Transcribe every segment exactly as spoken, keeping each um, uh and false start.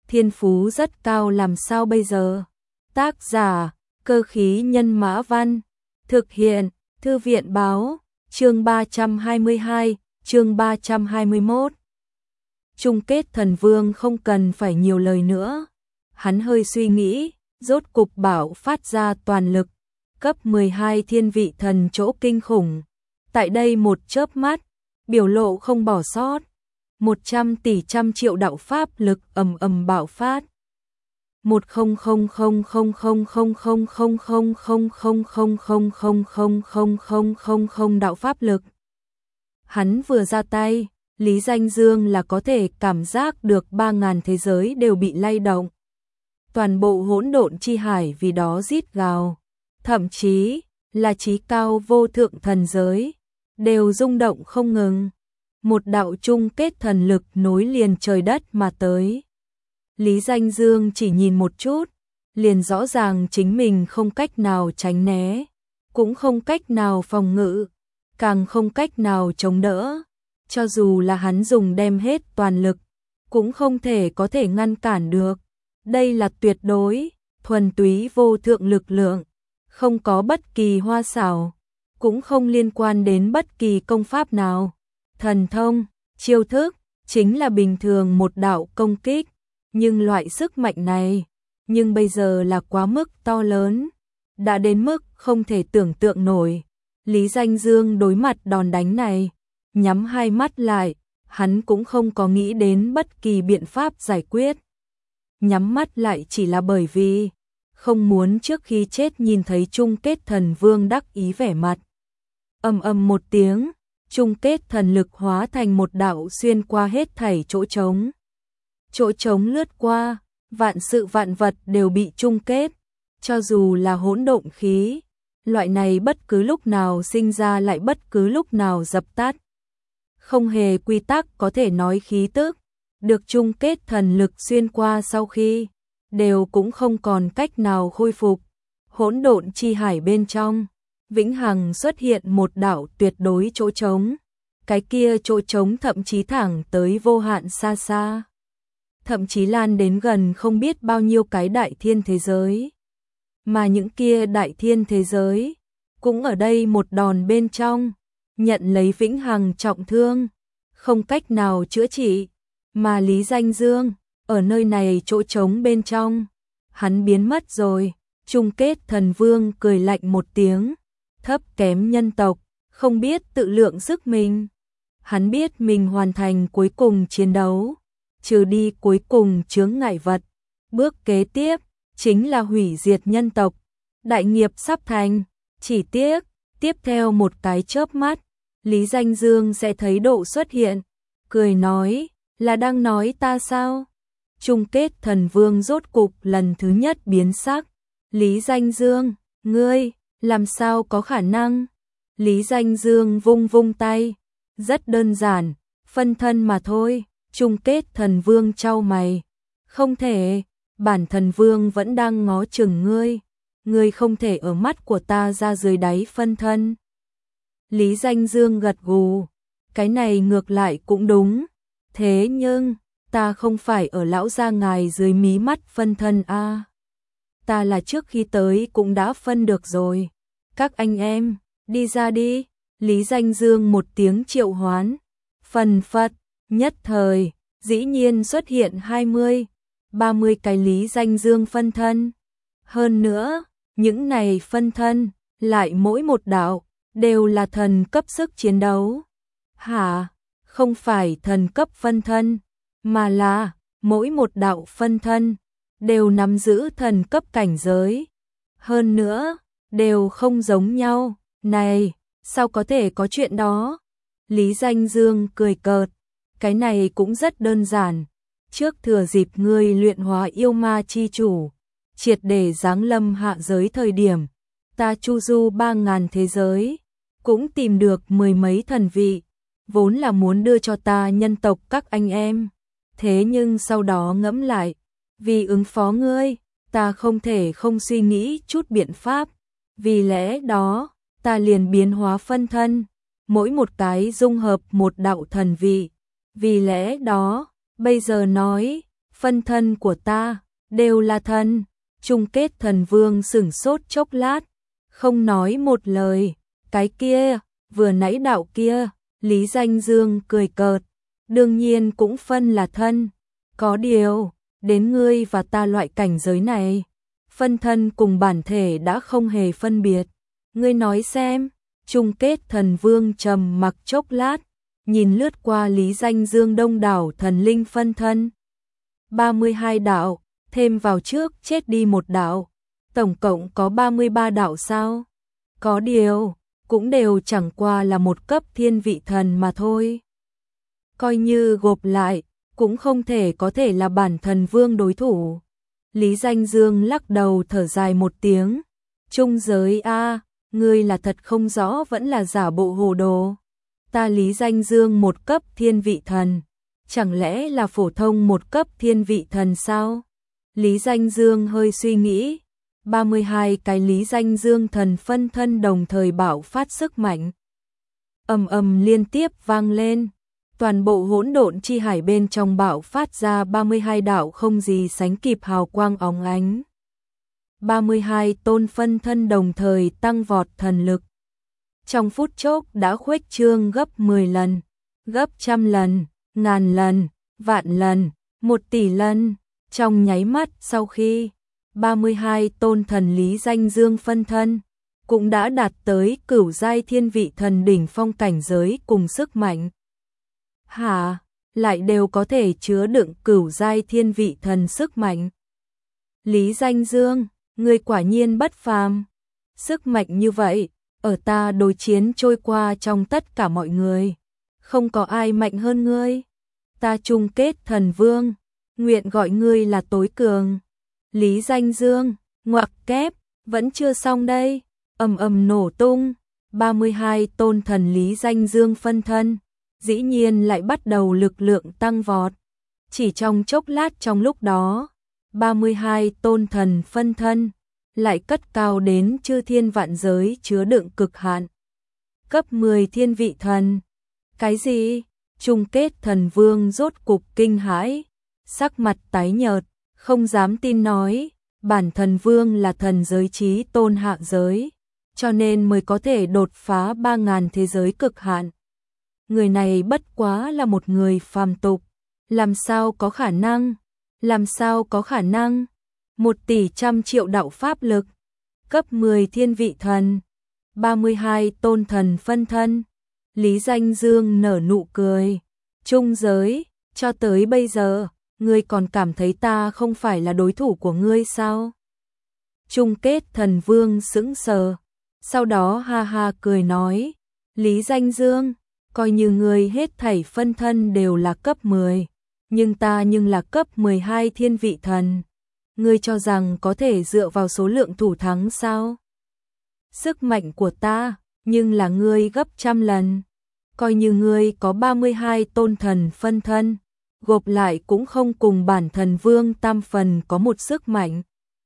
thiên phú rất cao làm sao bây giờ? Tác giả, Cơ khí nhân mã văn, thực hiện, Thư viện báo, chương ba trăm hai mươi hai, chương ba trăm hai mươi mốt. Chung kết thần vương không cần phải nhiều lời nữa. Hắn hơi suy nghĩ, rốt cục bảo phát ra toàn lực, cấp mười hai thiên vị thần chỗ kinh khủng. Tại đây một chớp mắt, biểu lộ không bỏ sót, một trăm tỷ trăm triệu đạo pháp lực ầm ầm bạo phát. một không không không không không không không không không không không không không không không không không không không đạo pháp lực. Hắn vừa ra tay, Lý Danh Dương là có thể cảm giác được ba ngàn thế giới đều bị lay động. Toàn bộ hỗn độn chi hải vì đó rít gào, thậm chí là chí cao vô thượng thần giới đều rung động không ngừng. Một đạo chung kết thần lực nối liền trời đất mà tới. Lý Danh Dương chỉ nhìn một chút, liền rõ ràng chính mình không cách nào tránh né, cũng không cách nào phòng ngự, càng không cách nào chống đỡ. Cho dù là hắn dùng đem hết toàn lực, cũng không thể có thể ngăn cản được. Đây là tuyệt đối, thuần túy vô thượng lực lượng, không có bất kỳ hoa xảo, cũng không liên quan đến bất kỳ công pháp nào. Thần thông, chiêu thức, chính là bình thường một đạo công kích, nhưng loại sức mạnh này, nhưng bây giờ là quá mức to lớn, đã đến mức không thể tưởng tượng nổi. Lý Danh Dương đối mặt đòn đánh này, nhắm hai mắt lại, hắn cũng không có nghĩ đến bất kỳ biện pháp giải quyết. Nhắm mắt lại chỉ là bởi vì không muốn trước khi chết nhìn thấy chung kết thần vương đắc ý vẻ mặt. Ầm ầm một tiếng, chung kết thần lực hóa thành một đạo xuyên qua hết thảy chỗ trống. Chỗ trống lướt qua, vạn sự vạn vật đều bị chung kết, cho dù là hỗn độn khí, loại này bất cứ lúc nào sinh ra lại bất cứ lúc nào dập tắt. Không hề quy tắc có thể nói khí tức, được chung kết thần lực xuyên qua sau khi, đều cũng không còn cách nào khôi phục. Hỗn độn chi hải bên trong, vĩnh hằng xuất hiện một đạo tuyệt đối chỗ trống. Cái kia chỗ trống thậm chí thẳng tới vô hạn xa xa, thậm chí lan đến gần không biết bao nhiêu cái đại thiên thế giới. Mà những kia đại thiên thế giới, cũng ở đây một đòn bên trong, nhận lấy vĩnh hằng trọng thương, không cách nào chữa trị. Mà Lý Danh Dương, ở nơi này chỗ trống bên trong, hắn biến mất rồi. Chung kết thần vương cười lạnh một tiếng, thấp kém nhân tộc, không biết tự lượng sức mình. Hắn biết mình hoàn thành cuối cùng chiến đấu, trừ đi cuối cùng chướng ngại vật. Bước kế tiếp, chính là hủy diệt nhân tộc. Đại nghiệp sắp thành, chỉ tiếc, tiếp theo một cái chớp mắt, Lý Danh Dương sẽ thấy độ xuất hiện, cười nói, là đang nói ta sao? Chung kết thần vương rốt cục lần thứ nhất biến sắc. Lý Danh Dương, ngươi, làm sao có khả năng? Lý Danh Dương vung vung tay, rất đơn giản, phân thân mà thôi. Chung kết thần vương chau mày, không thể, bản thần vương vẫn đang ngó chừng ngươi, ngươi không thể ở mắt của ta ra dưới đáy phân thân. Lý Danh Dương gật gù, cái này ngược lại cũng đúng, thế nhưng, ta không phải ở lão gia ngài dưới mí mắt phân thân a. À. Ta là trước khi tới cũng đã phân được rồi. Các anh em, đi ra đi. Lý Danh Dương một tiếng triệu hoán, phần phật, nhất thời, dĩ nhiên xuất hiện hai mươi, ba mươi cái Lý Danh Dương phân thân. Hơn nữa, những này phân thân, lại mỗi một đạo, đều là thần cấp sức chiến đấu. Hả? Không phải thần cấp phân thân, mà là mỗi một đạo phân thân đều nắm giữ thần cấp cảnh giới. Hơn nữa, đều không giống nhau. Này, sao có thể có chuyện đó? Lý Danh Dương cười cợt, cái này cũng rất đơn giản. Trước thừa dịp ngươi luyện hóa yêu ma chi chủ, triệt để giáng lâm hạ giới thời điểm, ta chu du ba ngàn thế giới, cũng tìm được mười mấy thần vị, vốn là muốn đưa cho ta nhân tộc các anh em. Thế nhưng sau đó ngẫm lại, vì ứng phó ngươi, ta không thể không suy nghĩ chút biện pháp. Vì lẽ đó, ta liền biến hóa phân thân, mỗi một cái dung hợp một đạo thần vị. Vì lẽ đó, bây giờ nói, phân thân của ta, đều là thần. Chung kết thần vương sửng sốt chốc lát, không nói một lời. Cái kia, vừa nãy đạo kia, Lý Danh Dương cười cợt, đương nhiên cũng phân là thân. Có điều, đến ngươi và ta loại cảnh giới này, phân thân cùng bản thể đã không hề phân biệt. Ngươi nói xem. Chung kết thần vương trầm mặc chốc lát, nhìn lướt qua Lý Danh Dương đông đảo thần linh phân thân. ba mươi hai đạo, thêm vào trước chết đi một đạo, tổng cộng có ba mươi ba đạo sao? Có điều, cũng đều chẳng qua là một cấp thiên vị thần mà thôi. Coi như gộp lại, cũng không thể có thể là bản thần vương đối thủ. Lý Danh Dương lắc đầu thở dài một tiếng. Trung giới a, ngươi là thật không rõ vẫn là giả bộ hồ đồ. Ta Lý Danh Dương một cấp thiên vị thần, chẳng lẽ là phổ thông một cấp thiên vị thần sao? Lý Danh Dương hơi suy nghĩ, ba mươi hai cái Lý Danh Dương thần phân thân đồng thời bạo phát sức mạnh. Ầm ầm liên tiếp vang lên, toàn bộ hỗn độn chi hải bên trong bạo phát ra ba mươi hai đạo không gì sánh kịp hào quang óng ánh. ba mươi hai tôn phân thân đồng thời tăng vọt thần lực. Trong phút chốc đã khuếch trương gấp mười lần, gấp trăm lần, ngàn lần, vạn lần, một tỷ lần. Trong nháy mắt sau khi ba mươi hai tôn thần Lý Danh Dương phân thân cũng đã đạt tới cửu giai thiên vị thần đỉnh phong cảnh giới cùng sức mạnh. Hả, lại đều có thể chứa đựng cửu giai thiên vị thần sức mạnh. Lý Danh Dương, ngươi quả nhiên bất phàm. Sức mạnh như vậy, ở ta đối chiến trôi qua trong tất cả mọi người, không có ai mạnh hơn ngươi. Ta chung kết thần vương, nguyện gọi ngươi là tối cường. Lý Danh Dương, ngoặc kép, vẫn chưa xong đây. Ầm ầm nổ tung, ba mươi hai tôn thần Lý Danh Dương phân thân, dĩ nhiên lại bắt đầu lực lượng tăng vọt. Chỉ trong chốc lát trong lúc đó, ba mươi hai tôn thần phân thân lại cất cao đến chư thiên vạn giới chứa đựng cực hạn. Cấp mười thiên vị thần. Cái gì? Chung kết thần vương rốt cục kinh hãi, sắc mặt tái nhợt, không dám tin nói, bản thần vương là thần giới chí tôn hạ giới, cho nên mới có thể đột phá ba ngàn thế giới cực hạn. Người này bất quá là một người phàm tục, làm sao có khả năng? Làm sao có khả năng? Một tỷ trăm triệu đạo pháp lực, cấp mười thiên vị thần, ba mươi hai tôn thần phân thân. Lý Danh Dương nở nụ cười. Trung giới, cho tới bây giờ, ngươi còn cảm thấy ta không phải là đối thủ của ngươi sao? Chung kết thần vương sững sờ, sau đó ha ha cười nói, Lý Danh Dương, coi như ngươi hết thảy phân thân đều là cấp mười, nhưng ta nhưng là cấp mười hai thiên vị thần. Ngươi cho rằng có thể dựa vào số lượng thủ thắng sao? Sức mạnh của ta, nhưng là ngươi gấp trăm lần. Coi như ngươi có ba mươi hai tôn thần phân thân, gộp lại cũng không cùng bản thần vương tam phần có một sức mạnh.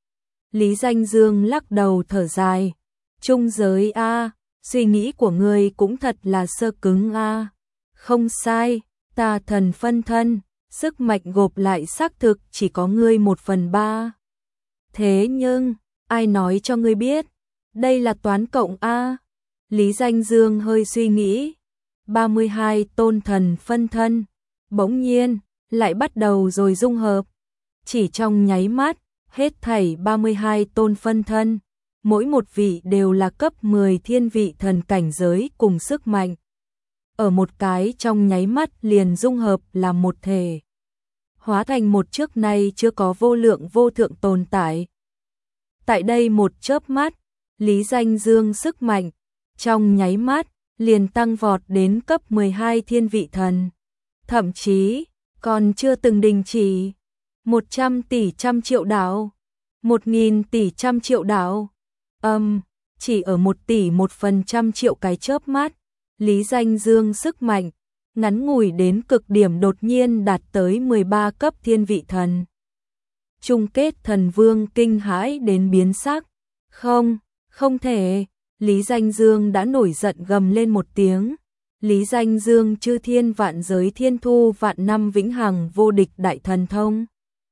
Lý Danh Dương lắc đầu thở dài. Trung giới a, suy nghĩ của ngươi cũng thật là sơ cứng a. Không sai, ta thần phân thân, sức mạnh gộp lại xác thực chỉ có ngươi một phần ba. Thế nhưng, ai nói cho ngươi biết? Đây là toán cộng a. Lý Danh Dương hơi suy nghĩ. ba mươi hai tôn thần phân thân, bỗng nhiên, lại bắt đầu rồi dung hợp. Chỉ trong nháy mắt, hết thảy ba mươi hai tôn phân thân, mỗi một vị đều là cấp mười thiên vị thần cảnh giới cùng sức mạnh. Ở một cái trong nháy mắt liền dung hợp làm một thể, hóa thành một trước nay chưa có vô lượng vô thượng tồn tại. Tại đây một chớp mắt, Lý Danh Dương sức mạnh, trong nháy mắt, liền tăng vọt đến cấp mười hai thiên vị thần. Thậm chí, còn chưa từng đình chỉ. một trăm tỷ trăm triệu đạo, một nghìn tỷ trăm triệu đạo. Âm, um, chỉ ở một tỷ một phần trăm triệu cái chớp mắt, Lý Danh Dương sức mạnh, ngắn ngủi đến cực điểm đột nhiên đạt tới mười ba cấp thiên vị thần. Chung kết thần vương kinh hãi đến biến sắc. Không, không thể. Lý Danh Dương đã nổi giận gầm lên một tiếng. Lý Danh Dương chư thiên vạn giới thiên thu vạn năm vĩnh hằng vô địch đại thần thông.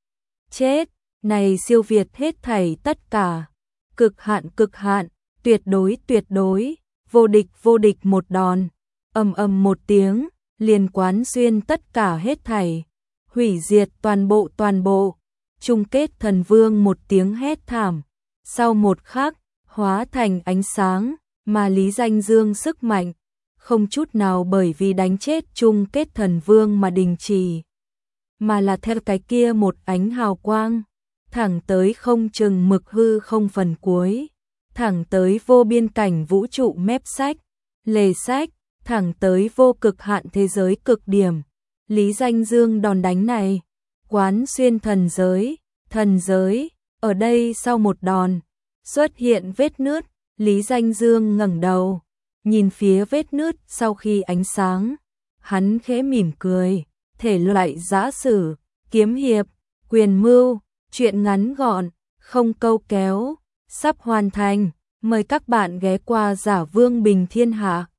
chết, này siêu việt hết thảy tất cả. Cực hạn cực hạn, tuyệt đối tuyệt đối, vô địch vô địch một đòn. Ầm ầm một tiếng, liền quán xuyên tất cả hết thảy, hủy diệt toàn bộ toàn bộ. Chung kết thần vương một tiếng hét thảm, sau một khắc, hóa thành ánh sáng, mà Lý Danh Dương sức mạnh, không chút nào bởi vì đánh chết chung kết thần vương mà đình chỉ, mà là theo cái kia một ánh hào quang, thẳng tới không chừng mực hư không phần cuối, thẳng tới vô biên cảnh vũ trụ mép sách, lề sách, thẳng tới vô cực hạn thế giới cực điểm. Lý Danh Dương đòn đánh này, quán xuyên thần giới, thần giới, ở đây sau một đòn, xuất hiện vết nứt, Lý Danh Dương ngẩng đầu, nhìn phía vết nứt sau khi ánh sáng, hắn khẽ mỉm cười, thể loại giã sử, kiếm hiệp, quyền mưu, truyện ngắn gọn, không câu kéo, sắp hoàn thành, mời các bạn ghé qua Giả Vương Bình Thiên Hạ.